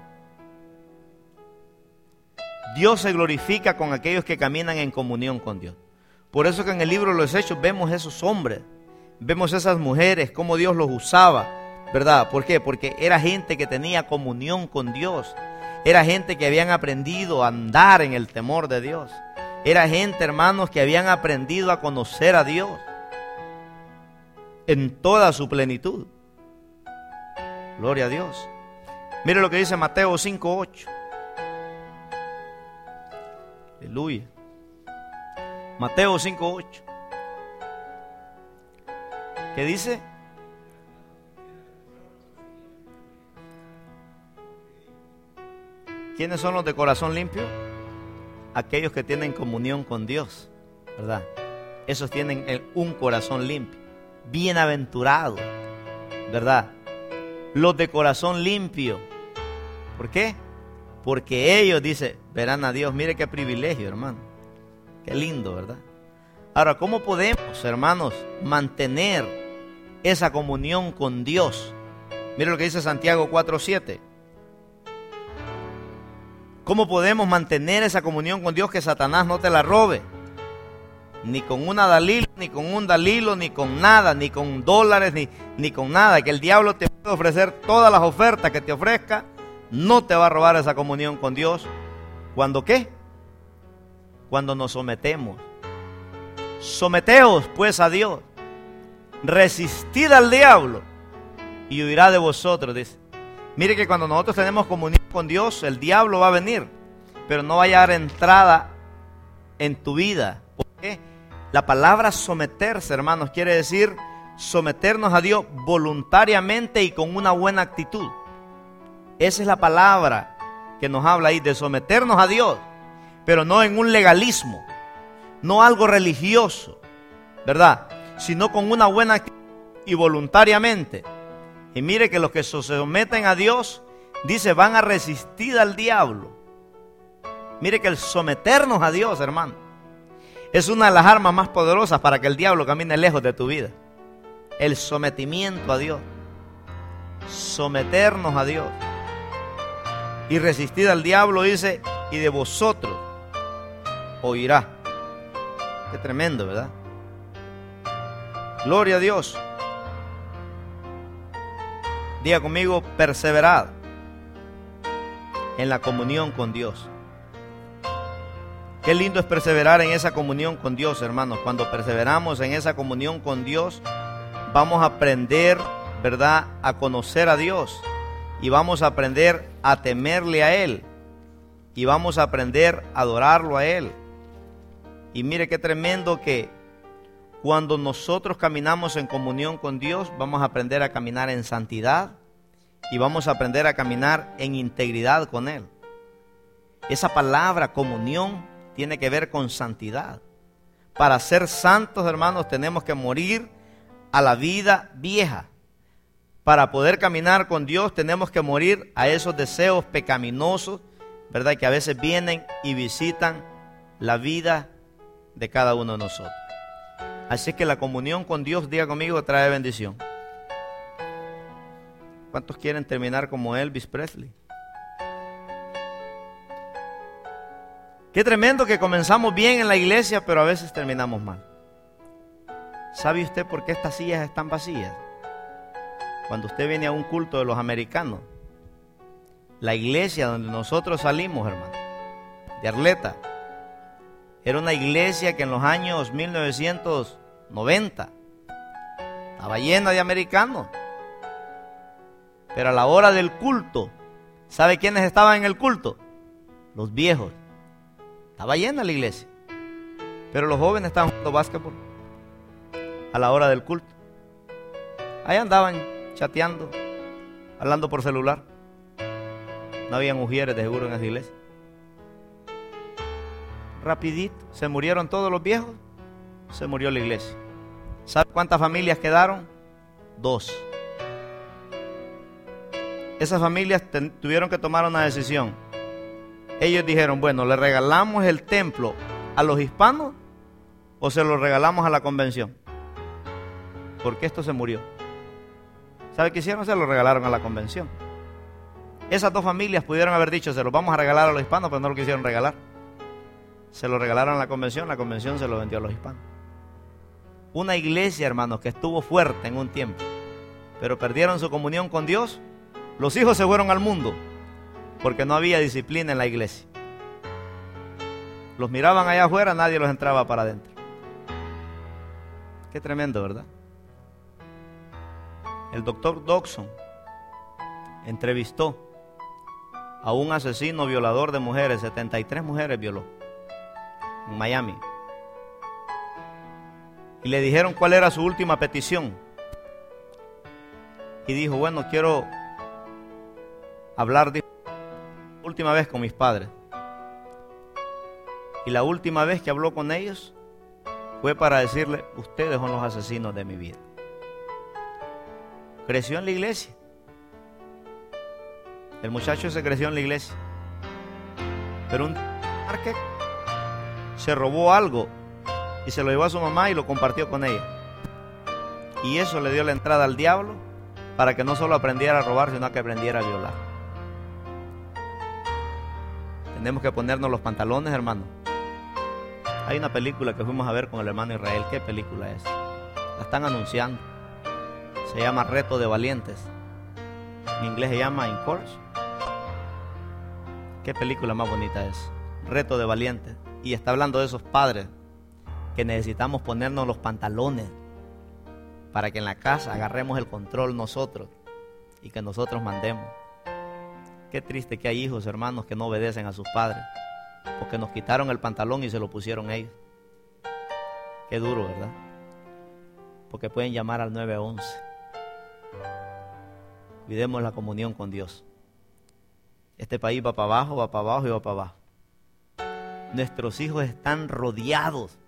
Dios se glorifica con aquellos que caminan en comunión con Dios. Por eso que en el libro de los Hechos vemos esos hombres, vemos esas mujeres, cómo Dios los usaba, ¿verdad? ¿Por qué? Porque era gente que tenía comunión con Dios. Era gente que habían aprendido a andar en el temor de Dios. Era gente, hermanos, que habían aprendido a conocer a Dios en toda su plenitud. Gloria a Dios. Mire lo que dice Mateo cinco ocho. Aleluya. Mateo cinco ocho. ¿Qué dice? ¿Quiénes son los de corazón limpio? Aquellos que tienen comunión con Dios, ¿verdad? Esos tienen el, un corazón limpio. Bienaventurados, ¿verdad? Los de corazón limpio. ¿Por qué? Porque ellos, dice, verán a Dios. Mire qué privilegio, hermano. Qué lindo, ¿verdad? Ahora, ¿cómo podemos, hermanos, mantener esa comunión con Dios? Mire lo que dice Santiago cuatro siete. ¿Cómo podemos mantener esa comunión con Dios que Satanás no te la robe? Ni con una dalilo, ni con un dalilo, ni con nada, ni con dólares, ni, ni con nada. Que el diablo te puede ofrecer todas las ofertas que te ofrezca, no te va a robar esa comunión con Dios. ¿Cuándo qué? Cuando nos sometemos. Someteos pues a Dios, resistid al diablo y huirá de vosotros, dice. Mire que cuando nosotros tenemos comunión con Dios, el diablo va a venir, pero no va a dar entrada en tu vida. ¿Por qué? La palabra someterse, hermanos, quiere decir someternos a Dios voluntariamente y con una buena actitud. Esa es la palabra que nos habla ahí, de someternos a Dios, pero no en un legalismo, no algo religioso, ¿verdad? Sino con una buena actitud y voluntariamente. Y mire que los que se someten a Dios, dice, van a resistir al diablo. Mire que el someternos a Dios, hermano, es una de las armas más poderosas para que el diablo camine lejos de tu vida. El sometimiento a Dios. Someternos a Dios. Y resistir al diablo, dice, y de vosotros oirá. Qué tremendo, ¿verdad? Gloria a Dios. Diga conmigo, perseverad en la comunión con Dios. Qué lindo es perseverar en esa comunión con Dios, hermanos. Cuando perseveramos en esa comunión con Dios, vamos a aprender, ¿verdad?, a conocer a Dios. Y vamos a aprender a temerle a Él. Y vamos a aprender a adorarlo a Él. Y mire qué tremendo que cuando nosotros caminamos en comunión con Dios, vamos a aprender a caminar en santidad y vamos a aprender a caminar en integridad con Él. Esa palabra comunión tiene que ver con santidad. Para ser santos, hermanos, tenemos que morir a la vida vieja. Para poder caminar con Dios tenemos que morir a esos deseos pecaminosos, ¿verdad?, que a veces vienen y visitan la vida de cada uno de nosotros. Así que la comunión con Dios, diga conmigo, trae bendición. ¿Cuántos quieren terminar como Elvis Presley? Qué tremendo que comenzamos bien en la iglesia, pero a veces terminamos mal. ¿Sabe usted por qué estas sillas están vacías? Cuando usted viene a un culto de los americanos, la iglesia donde nosotros salimos, hermano, de Arleta, era una iglesia que en los años mil novecientos noventa estaba llena de americanos. Pero a la hora del culto, ¿sabe quiénes estaban en el culto? Los viejos. Estaba llena la iglesia. Pero los jóvenes estaban jugando básquetbol a la hora del culto. Ahí andaban chateando, hablando por celular. No había mujeres de seguro en esa iglesia. Rapidito, se murieron todos los viejos, se murió la iglesia. ¿Sabe cuántas familias quedaron? Dos. Esas familias ten, tuvieron que tomar una decisión. Ellos dijeron, bueno, le regalamos el templo a los hispanos o se lo regalamos a la convención? Porque esto se murió. ¿Sabe qué hicieron? Se lo regalaron a la convención. Esas dos familias pudieron haber dicho, se lo vamos a regalar a los hispanos, pero no lo quisieron regalar. Se lo regalaron a la convención, la convención se lo vendió a los hispanos. Una iglesia, hermanos, que estuvo fuerte en un tiempo, pero perdieron su comunión con Dios. Los hijos se fueron al mundo porque no había disciplina en la iglesia. Los miraban allá afuera, nadie los entraba para adentro. Qué tremendo, ¿verdad? El doctor Dodson entrevistó a un asesino violador de mujeres, setenta y tres mujeres violó en Miami. Y le dijeron cuál era su última petición. Y dijo, bueno, quiero hablar de última vez con mis padres. Y la última vez que habló con ellos fue para decirle, ustedes son los asesinos de mi vida. Creció en la iglesia. El muchacho se creció en la iglesia. Pero un market se robó algo y se lo llevó a su mamá y lo compartió con ella. Y eso le dio la entrada al diablo para que no solo aprendiera a robar, sino que aprendiera a violar. Tenemos que ponernos los pantalones, hermano. Hay una película que fuimos a ver con el hermano Israel. ¿Qué película es? La están anunciando. Se llama Reto de Valientes. En inglés se llama In Course. Qué película más bonita es. Reto de Valientes. Y está hablando de esos padres que necesitamos ponernos los pantalones para que en la casa agarremos el control nosotros y que nosotros mandemos. Qué triste que hay hijos, hermanos, que no obedecen a sus padres porque nos quitaron el pantalón y se lo pusieron ellos. Qué duro, ¿verdad? Porque pueden llamar al nueve once. Cuidemos la comunión con Dios. Este país va para abajo, va para abajo y va para abajo. Nuestros hijos están rodeados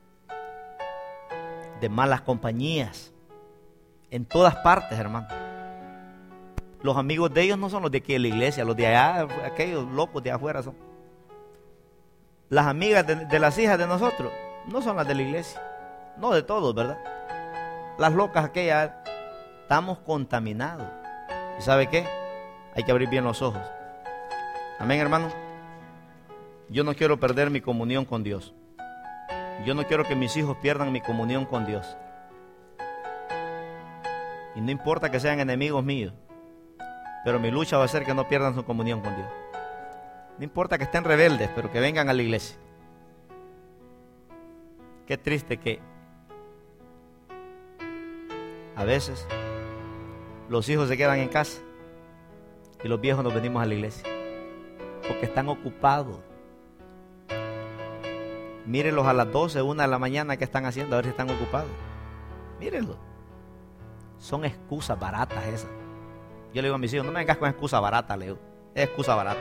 de malas compañías en todas partes, hermano. Los amigos de ellos no son los de aquí de la iglesia, los de allá, aquellos locos de afuera son. Las amigas de, de las hijas de nosotros no son las de la iglesia, no de todos, ¿verdad? Las locas aquellas, estamos contaminados. ¿Y sabe qué? Hay que abrir bien los ojos. Amén, hermano. Yo no quiero perder mi comunión con Dios. Yo no quiero que mis hijos pierdan mi comunión con Dios. Y no importa que sean enemigos míos, pero mi lucha va a ser que no pierdan su comunión con Dios. No importa que estén rebeldes, pero que vengan a la iglesia. Qué triste que a veces los hijos se quedan en casa y los viejos nos venimos a la iglesia porque están ocupados. Mírenlos a las doce, una de la mañana que están haciendo, a ver si están ocupados. Mírenlos. Son excusas baratas esas. Yo le digo a mis hijos, no me vengas con excusa barata, Leo. Es excusa barata.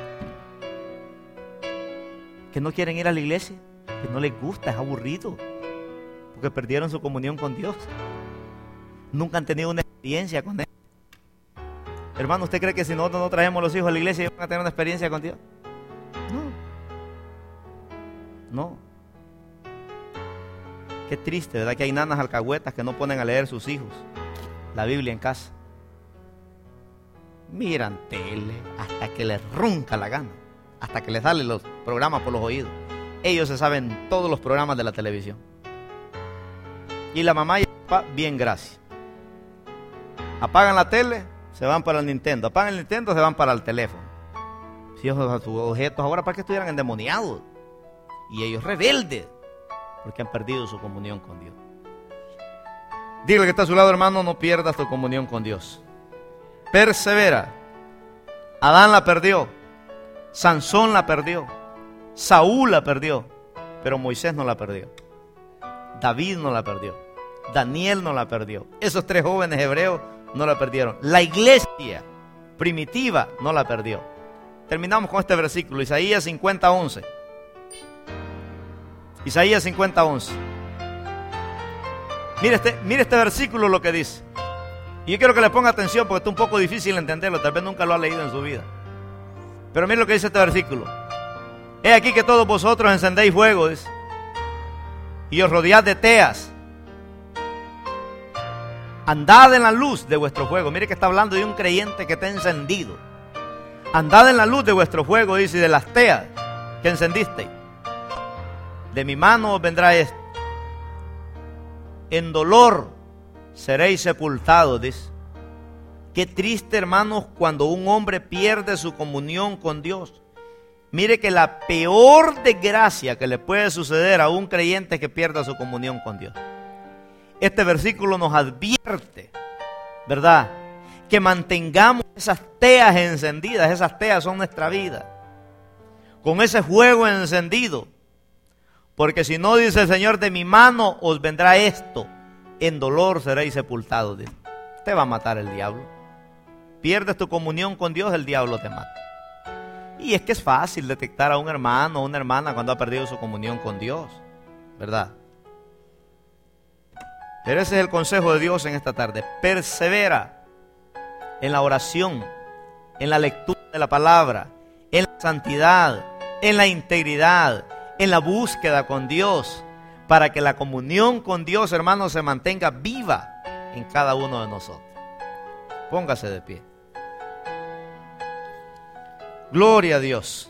Que no quieren ir a la iglesia, que no les gusta, es aburrido, porque perdieron su comunión con Dios. Nunca han tenido una experiencia con Él. Hermano, ¿usted cree que si nosotros no traemos los hijos a la iglesia ellos van a tener una experiencia con Dios? No. No. Qué triste, ¿verdad? Que hay nanas alcahuetas que no ponen a leer sus hijos la Biblia en casa. Miran tele hasta que les ronca la gana, hasta que les salen los programas por los oídos. Ellos se saben todos los programas de la televisión. Y la mamá y el papá, bien, gracias. Apagan la tele, se van para el Nintendo. Apagan el Nintendo, se van para el teléfono. Si esos sus objetos ahora para que estuvieran endemoniados. Y ellos rebeldes, porque han perdido su comunión con Dios. Dígale que está a su lado, hermano, no pierdas tu comunión con Dios. Persevera. Adán la perdió, Sansón la perdió, Saúl la perdió, pero Moisés no la perdió. David no la perdió, Daniel no la perdió. Esos tres jóvenes hebreos no la perdieron. La iglesia primitiva no la perdió. Terminamos con este versículo, Isaías cincuenta, once. Isaías cincuenta, once. Mire este, mire este versículo lo que dice. Y yo quiero que le ponga atención porque está un poco difícil entenderlo. Tal vez nunca lo ha leído en su vida. Pero mire lo que dice este versículo. He aquí que todos vosotros encendéis fuego, dice, y os rodead de teas. Andad en la luz de vuestro fuego. Mire que está hablando de un creyente que está encendido. Andad en la luz de vuestro fuego, dice, de las teas que encendisteis. De mi mano os vendrá esto. En dolor seréis sepultados, dice. Qué triste, hermanos, cuando un hombre pierde su comunión con Dios. Mire que la peor desgracia que le puede suceder a un creyente es que pierda su comunión con Dios. Este versículo nos advierte, ¿verdad?, que mantengamos esas teas encendidas. Esas teas son nuestra vida, con ese fuego encendido. Porque si no, dice el Señor, de mi mano os vendrá esto, en dolor seréis sepultados. Te va a matar el diablo. Pierdes tu comunión con Dios, el diablo te mata. Y es que es fácil detectar a un hermano o una hermana cuando ha perdido su comunión con Dios, ¿verdad? Pero ese es el consejo de Dios en esta tarde. Persevera en la oración, en la lectura de la palabra, en la santidad, en la integridad, en la búsqueda con Dios, para que la comunión con Dios, hermanos, se mantenga viva en cada uno de nosotros. Póngase de pie. Gloria a Dios.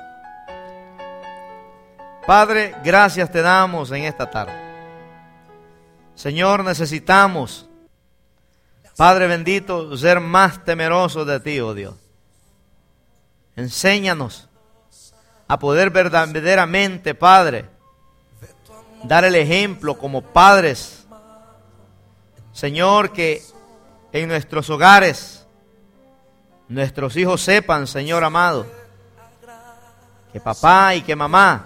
Padre, gracias te damos en esta tarde. Señor, necesitamos, Padre bendito, ser más temerosos de ti, oh Dios. Enséñanos a poder verdaderamente, Padre, dar el ejemplo como padres. Señor, que en nuestros hogares nuestros hijos sepan, Señor amado, que papá y que mamá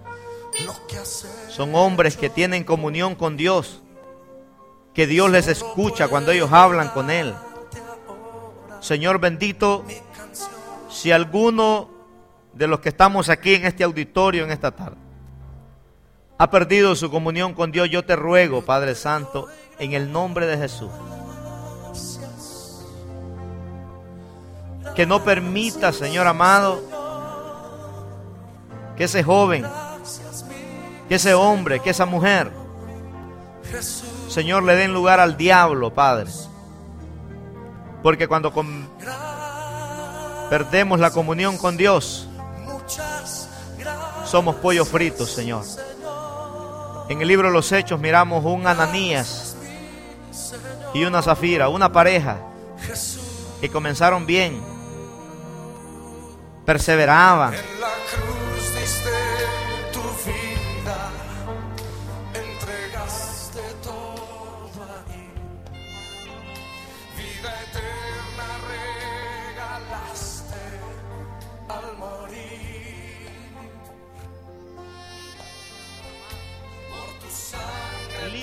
son hombres que tienen comunión con Dios, que Dios les escucha cuando ellos hablan con Él. Señor bendito, si alguno de los que estamos aquí en este auditorio en esta tarde ha perdido su comunión con Dios, yo te ruego, Padre Santo, en el nombre de Jesús, que no permita, Señor amado, que ese joven, que ese hombre, que esa mujer, Señor, le den lugar al diablo, Padre. Porque cuando con... perdemos la comunión con Dios, somos pollos fritos, Señor. En el libro de los Hechos miramos un Ananías y una Zafira, una pareja que comenzaron bien, perseveraban.
En la cruz diste tu vida, entregaste todo ahí. Vida eterna regalaste al morir. Por tu sangre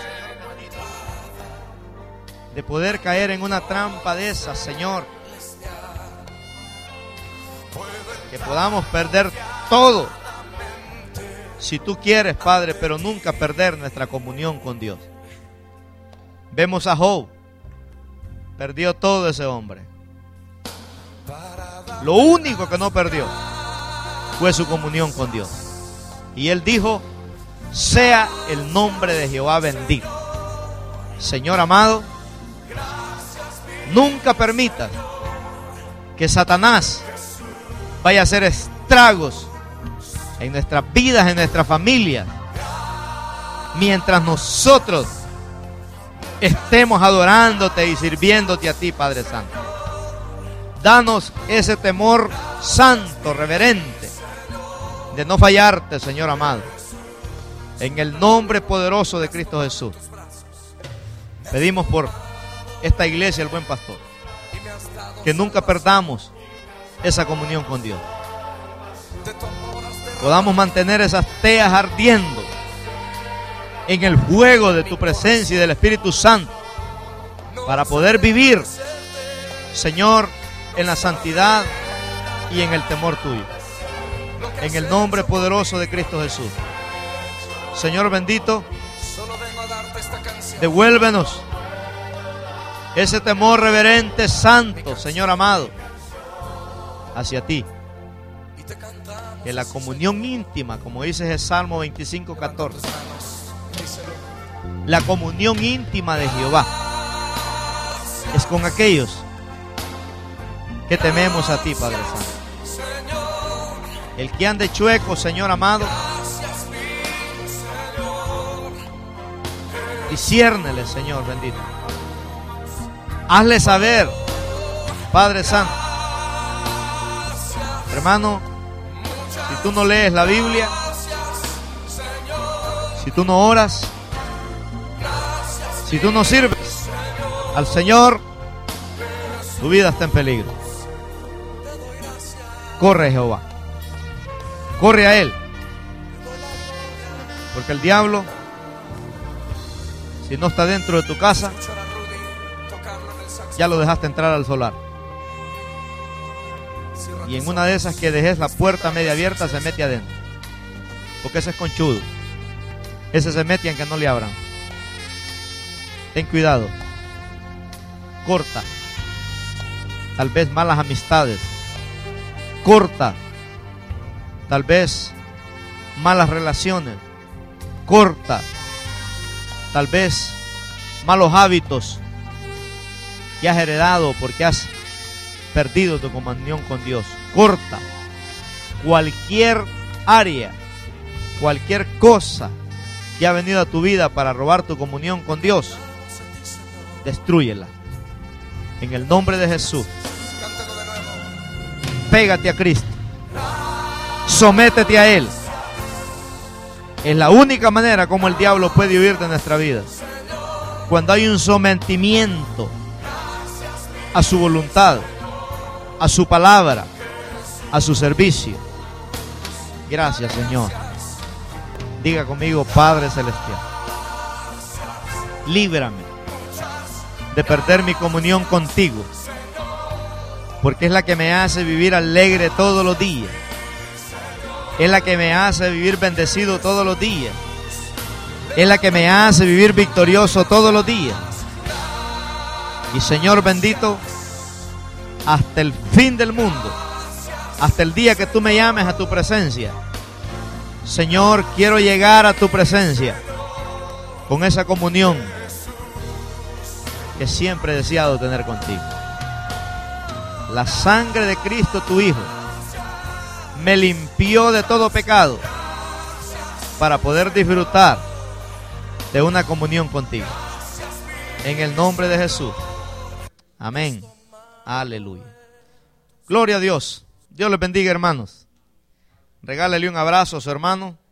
de poder caer en una trampa de esas, Señor. Que podamos perder todo, si tú quieres, Padre, pero nunca perder nuestra comunión con Dios. Vemos a Job, perdió todo ese hombre. Lo único que no perdió fue su comunión con Dios. Y él dijo, sea el nombre de Jehová bendito. Señor amado, nunca permitas que Satanás vaya a hacer estragos en nuestras vidas, en nuestra familia, mientras nosotros estemos adorándote y sirviéndote a ti, Padre Santo. Danos ese temor santo, reverente, de no fallarte, Señor amado, en el nombre poderoso de Cristo Jesús. Pedimos por esta iglesia, el Buen Pastor, que nunca perdamos esa comunión con Dios. Podamos mantener esas teas ardiendo en el fuego de tu presencia y del Espíritu Santo, para poder vivir, Señor, en la santidad y en el temor tuyo. En el nombre poderoso de Cristo Jesús. Señor bendito, devuélvenos ese temor reverente, santo, Señor amado, hacia ti.
que la comunión íntima, como dice el Salmo veinticinco, catorce, la comunión íntima de Jehová es con aquellos que tememos a ti, Padre Santo. El que ande chueco, Señor amado, disciérnele, Señor bendito. Hazle saber, Padre Santo. Hermano, si tú no lees la Biblia, si tú no oras, si tú no sirves al Señor, tu vida está en peligro. Corre, Jehová. Corre a Él. Porque el diablo, si no está dentro de tu casa, ya lo dejaste entrar al solar. Y en una de esas que dejes la puerta media abierta, se mete adentro. Porque ese es conchudo. Ese se mete en que no le abran. Ten cuidado. Corta. Tal vez malas amistades. Corta. Tal vez malas relaciones. Corta. Tal vez malos hábitos que has heredado porque has perdido tu comunión con Dios. Corta. Cualquier área, cualquier cosa que ha venido a tu vida para robar tu comunión con Dios, destrúyela. En el nombre de Jesús. Pégate a Cristo. Sométete a Él. Es la única manera como el diablo puede huir de nuestra vida. Cuando hay un sometimiento a su voluntad, a su palabra, a su servicio. Gracias, Señor. Diga conmigo: Padre Celestial, líbrame de perder mi comunión contigo, porque es la que me hace vivir alegre todos los días. Es la que me hace vivir bendecido todos los días. Es la que me hace vivir victorioso todos los días. Y Señor bendito, hasta el fin del mundo, hasta el día que tú me llames a tu presencia, Señor, quiero llegar a tu presencia con esa comunión que siempre he deseado tener contigo. La sangre de Cristo, tu Hijo, me limpió de todo pecado para poder disfrutar de una comunión contigo. En el nombre de Jesús. Amén. Aleluya. Gloria a Dios. Dios les bendiga, hermanos. Regálele un abrazo a su hermano.